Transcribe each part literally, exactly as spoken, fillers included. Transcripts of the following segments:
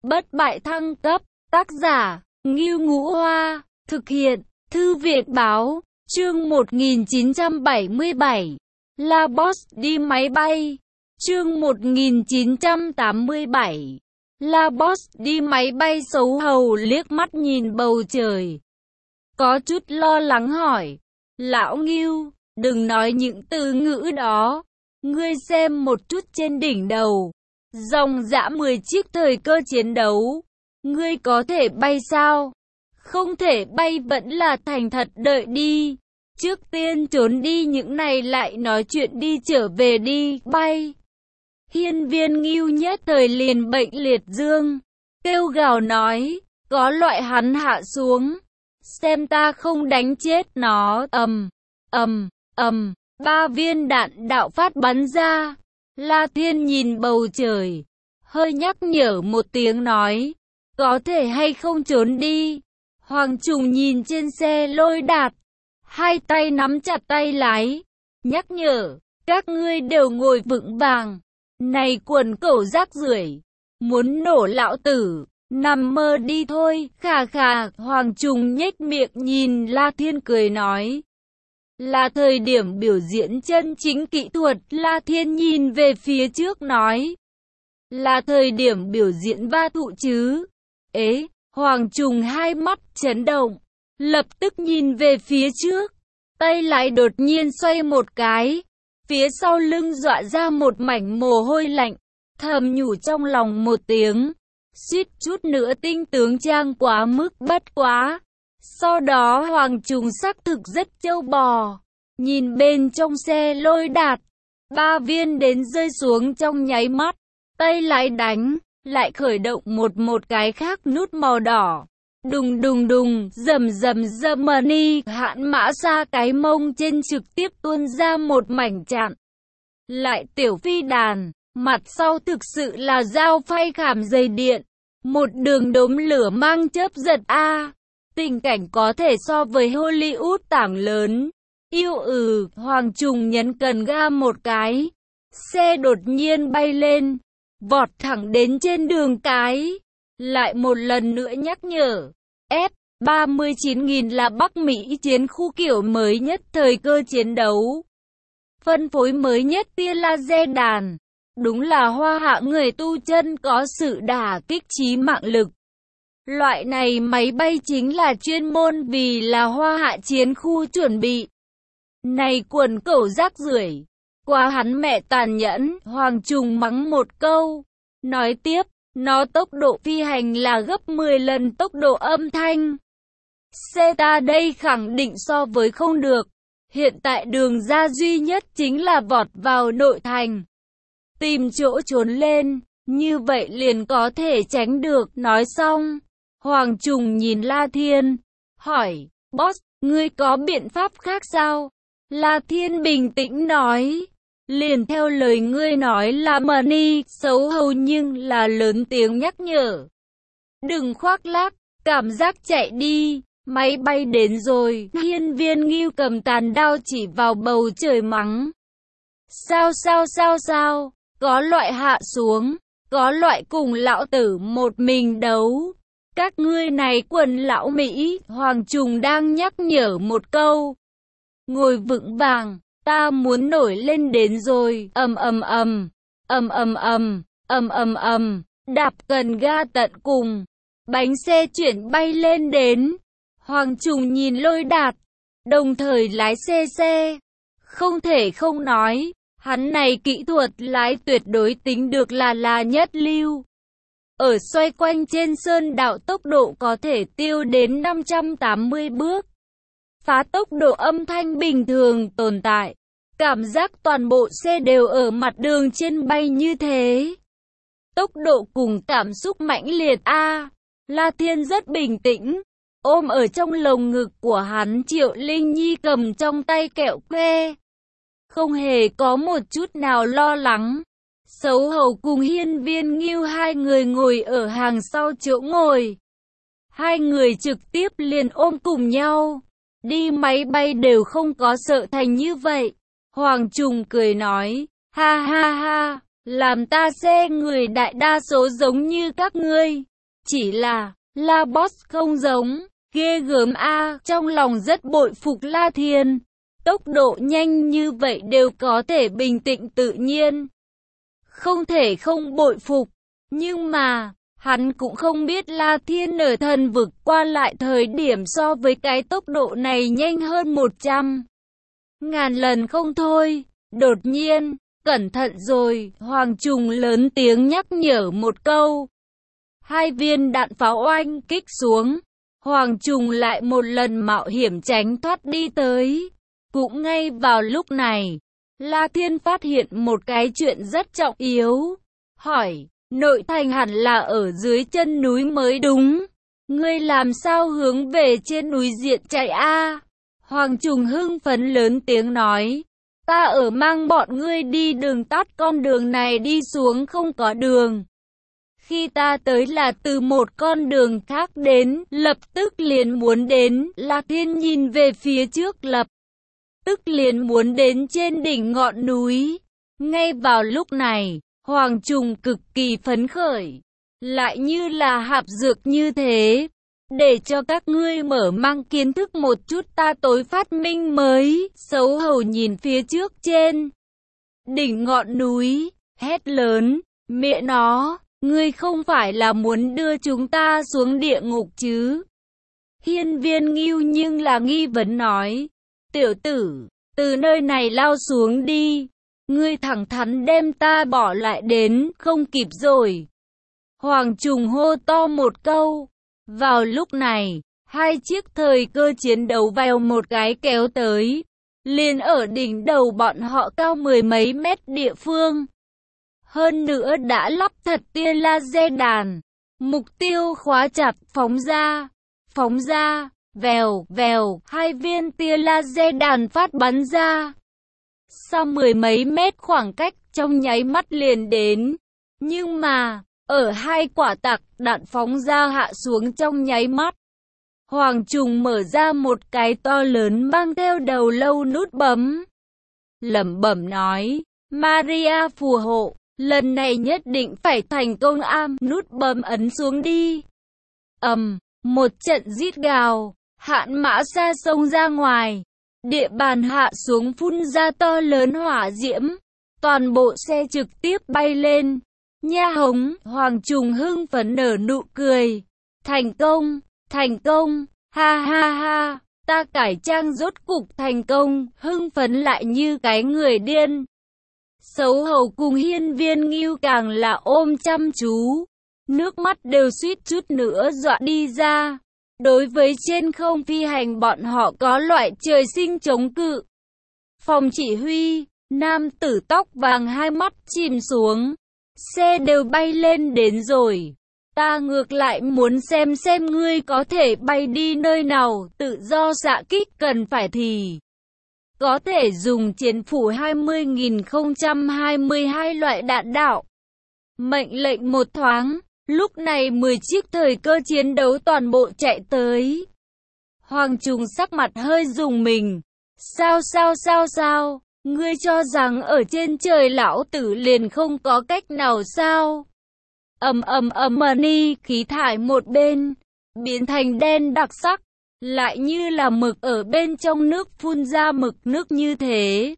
bất bại thăng cấp, tác giả, Ngưu Ngũ Hoa, thực hiện, Thư viện Báo, chương một nghìn chín trăm bảy mươi bảy, La Boss đi máy bay, chương một nghìn chín trăm tám mươi bảy, La Boss đi máy bay. Sấu hầu liếc mắt nhìn bầu trời, có chút lo lắng hỏi, lão Ngưu, đừng nói những từ ngữ đó, ngươi xem một chút trên đỉnh đầu, dòng dã mười chiếc thời cơ chiến đấu, ngươi có thể bay sao? Không thể bay vẫn là thành thật đợi đi, trước tiên trốn đi, những này lại nói chuyện đi trở về đi, bay. Hiên Viên Ngưu nhất thời liền bệnh liệt dương, kêu gào nói, có loại hắn hạ xuống, xem ta không đánh chết nó. Ầm, ầm, ầm, ba viên đạn đạo phát bắn ra. La Thiên nhìn bầu trời, hơi nhắc nhở một tiếng nói, có thể hay không trốn đi. Hoàng Trùng nhìn trên xe lôi đạt, hai tay nắm chặt tay lái, nhắc nhở, các ngươi đều ngồi vững vàng. Này quần cẩu rác rưởi, muốn nổ lão tử, nằm mơ đi thôi. Khà khà, Hoàng Trùng nhếch miệng nhìn La Thiên cười nói, là thời điểm biểu diễn chân chính kỹ thuật. La Thiên nhìn về phía trước nói, là thời điểm biểu diễn va thụ chứ? Ế, Hoàng Trùng hai mắt chấn động, lập tức nhìn về phía trước, tay lại đột nhiên xoay một cái, phía sau lưng dọa ra một mảnh mồ hôi lạnh, thầm nhủ trong lòng một tiếng, suýt chút nữa tinh tướng trang quá mức, bất quá. Sau đó Hoàng Trùng xác thực rất trâu bò, nhìn bên trong xe lôi đạt, ba viên đến rơi xuống trong nháy mắt, tay lại đánh, lại khởi động một một cái khác nút màu đỏ. Đùng đùng đùng, rầm rầm rầm, mani hạn mã xa cái mông trên trực tiếp tuôn ra một mảnh chặn. Lại tiểu phi đàn, mặt sau thực sự là dao phay khảm dây điện, một đường đốm lửa mang chớp giật a. Tình cảnh có thể so với Hollywood tảng lớn. Yêu ừ, Hoàng Trùng nhấn cần ga một cái, xe đột nhiên bay lên, vọt thẳng đến trên đường cái. Lại một lần nữa nhắc nhở, F ba mươi chín nghìn là Bắc Mỹ chiến khu kiểu mới nhất thời cơ chiến đấu, phân phối mới nhất tia laser đàn. Đúng là Hoa Hạ người tu chân có sự đả kích chí mạng lực. Loại này máy bay chính là chuyên môn vì là Hoa Hạ chiến khu chuẩn bị. Này quần cẩu rác rưởi, quá hắn mẹ tàn nhẫn. Hoàng Trùng mắng một câu, nói tiếp, nó tốc độ phi hành là gấp mười lần tốc độ âm thanh. Xe ta đây khẳng định so với không được. Hiện tại đường ra duy nhất chính là vọt vào nội thành, tìm chỗ trốn lên, như vậy liền có thể tránh được. Nói xong, Hoàng Trùng nhìn La Thiên, hỏi, Boss, ngươi có biện pháp khác sao? La Thiên bình tĩnh nói, liền theo lời ngươi nói là money. Xấu hầu nhưng là lớn tiếng nhắc nhở, đừng khoác lác, cảm giác chạy đi, máy bay đến rồi. Hiên Viên Ngưu cầm tàn đao chỉ vào bầu trời mắng, sao sao sao sao, có loại hạ xuống, có loại cùng lão tử một mình đấu, các ngươi này quần lão Mỹ. Hoàng Trùng đang nhắc nhở một câu, ngồi vững vàng, ta muốn nổi lên đến rồi. Ầm ầm ầm, ầm ầm ầm, ầm ầm ầm, đạp cần ga tận cùng, bánh xe chuyển bay lên đến. Hoàng Trùng nhìn lôi đạt, đồng thời lái xe xe, không thể không nói, hắn này kỹ thuật lái tuyệt đối tính được là là nhất lưu. Ở xoay quanh trên sơn đạo tốc độ có thể tiêu đến năm trăm tám mươi bước. Phá tốc độ âm thanh bình thường tồn tại. Cảm giác toàn bộ xe đều ở mặt đường trên bay như thế. Tốc độ cùng cảm xúc mãnh liệt a. La Thiên rất bình tĩnh, ôm ở trong lồng ngực của hắn Triệu Linh Nhi cầm trong tay kẹo que, không hề có một chút nào lo lắng. Xấu hầu cùng Hiên Viên Ngưu hai người ngồi ở hàng sau chỗ ngồi, hai người trực tiếp liền ôm cùng nhau. Đi máy bay đều không có sợ thành như vậy. Hoàng Trùng cười nói, ha ha ha, làm ta xe người đại đa số giống như các ngươi, Chỉ là, La Boss không giống, ghê gớm a, trong lòng rất bội phục La Thiên. Tốc độ nhanh như vậy đều có thể bình tĩnh tự nhiên. Không thể không bội phục, nhưng mà, hắn cũng không biết La Thiên ở thần vực qua lại thời điểm so với cái tốc độ này nhanh hơn một trăm ngàn lần không thôi. Đột nhiên, cẩn thận rồi, Hoàng Trùng lớn tiếng nhắc nhở một câu. Hai viên đạn pháo oanh kích xuống, Hoàng Trùng lại một lần mạo hiểm tránh thoát đi tới. Cũng ngay vào lúc này, La Thiên phát hiện một cái chuyện rất trọng yếu. Hỏi, nội thành hẳn là ở dưới chân núi mới đúng. Ngươi làm sao hướng về trên núi diện chạy a? Hoàng Trùng hưng phấn lớn tiếng nói. Ta ở mang bọn ngươi đi đường tắt, con đường này đi xuống không có đường. Khi ta tới là từ một con đường khác đến, lập tức liền muốn đến. La Thiên nhìn về phía trước, lập tức liền muốn đến trên đỉnh ngọn núi. Ngay vào lúc này, Hoàng Trùng cực kỳ phấn khởi, lại như là hạp dược như thế. Để cho các ngươi mở mang kiến thức một chút ta tối phát minh mới. Xấu hổ nhìn phía trước trên đỉnh ngọn núi, hét lớn, mẹ nó, ngươi không phải là muốn đưa chúng ta xuống địa ngục chứ? Hiên Viên Ngưu nhưng là nghi vấn nói, tiểu tử, từ nơi này lao xuống đi, ngươi thẳng thắn đem ta bỏ lại đến, không kịp rồi. Hoàng Trùng hô to một câu. Vào lúc này, hai chiếc thời cơ chiến đấu vào một cái kéo tới, liền ở đỉnh đầu bọn họ cao mười mấy mét địa phương. Hơn nữa đã lắp thật tia laser đàn, mục tiêu khóa chặt, phóng ra, phóng ra, vèo, vèo, hai viên tia laser đàn phát bắn ra. Sau mười mấy mét khoảng cách trong nháy mắt liền đến, nhưng mà, ở hai quả tạc đạn phóng ra hạ xuống trong nháy mắt. Hoàng Trùng mở ra một cái to lớn mang theo đầu lâu nút bấm. Lẩm bẩm nói, Maria phù hộ, lần này nhất định phải thành công am, nút bấm ấn xuống đi. Ầm, một trận rít gào, Hạn Mã Sa xông ra ngoài, địa bàn hạ xuống phun ra to lớn hỏa diễm, toàn bộ xe trực tiếp bay lên. Nha hống, Hoàng Trùng hưng phấn nở nụ cười. Thành công, thành công, ha ha ha, ta cải trang rốt cục thành công, hưng phấn lại như cái người điên. Xấu hổ cùng Hiên Viên Ngưu càng là ôm chăm chú, nước mắt đều suýt chút nữa dọa đi ra. Đối với trên không phi hành bọn họ có loại trời sinh chống cự. Phòng chỉ huy, nam tử tóc vàng hai mắt chìm xuống. Xe đều bay lên đến rồi. Ta ngược lại muốn xem xem ngươi có thể bay đi nơi nào, tự do xạ kích cần phải thì có thể dùng chiến phủ hai mươi nghìn không trăm hai mươi hai loại đạn đạo. Mệnh lệnh một thoáng, lúc này mười chiếc thời cơ chiến đấu toàn bộ chạy tới. Hoàng Trùng sắc mặt hơi rùng mình. Sao sao sao sao? Ngươi cho rằng ở trên trời lão tử liền không có cách nào sao? Ầm ầm ầm mani, khí thải một bên biến thành đen đặc sắc, lại như là mực ở bên trong nước phun ra mực nước như thế.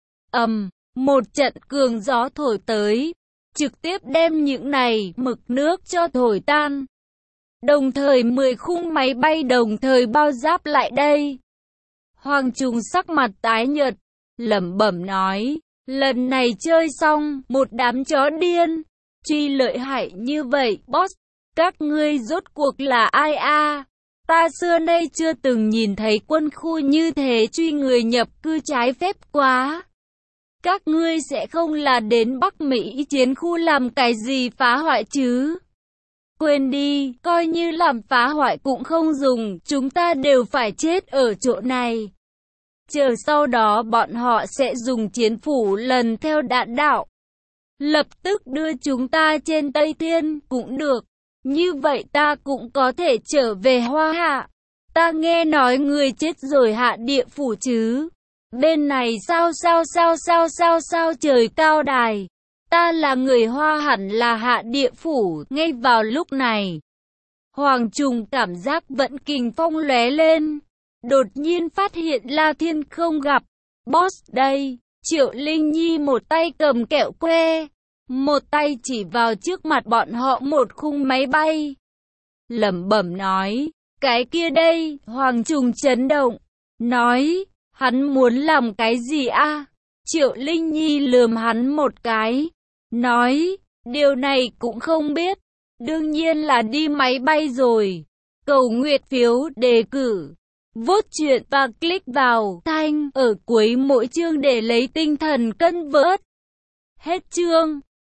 Ầm, một trận cường gió thổi tới, trực tiếp đem những này mực nước cho thổi tan. Đồng thời mười khung máy bay đồng thời bao giáp lại đây. Hoàng Trùng sắc mặt tái nhợt, lẩm bẩm nói, lần này chơi xong, một đám chó điên, truy lợi hại như vậy, boss, các ngươi rốt cuộc là ai a? Ta xưa nay chưa từng nhìn thấy quân khu như thế truy người nhập cư trái phép quá. Các ngươi sẽ không là đến Bắc Mỹ chiến khu làm cái gì phá hoại chứ? Quên đi, coi như làm phá hoại cũng không dùng, chúng ta đều phải chết ở chỗ này. Chờ sau đó bọn họ sẽ dùng chiến phủ lần theo đạn đạo, lập tức đưa chúng ta trên Tây Thiên, cũng được. Như vậy ta cũng có thể trở về Hoa Hạ. Ta nghe nói người chết rồi hạ địa phủ chứ. Bên này sao sao sao sao sao sao trời cao đài. Ta là người Hoa hẳn là hạ địa phủ. Ngay vào lúc này, Hoàng Trùng cảm giác vận kình phong lóe lên. Đột nhiên phát hiện La Thiên không gặp. Boss đây. Triệu Linh Nhi một tay cầm kẹo que, một tay chỉ vào trước mặt bọn họ một khung máy bay. Lẩm bẩm nói, cái kia đây. Hoàng Trùng chấn động, nói, hắn muốn làm cái gì a? Triệu Linh Nhi lườm hắn một cái, nói, điều này cũng không biết. Đương nhiên là đi máy bay rồi. Cầu nguyện phiếu đề cử, vote chuyện và click vào thanh ở cuối mỗi chương để lấy tinh thần cân vớt. Hết chương.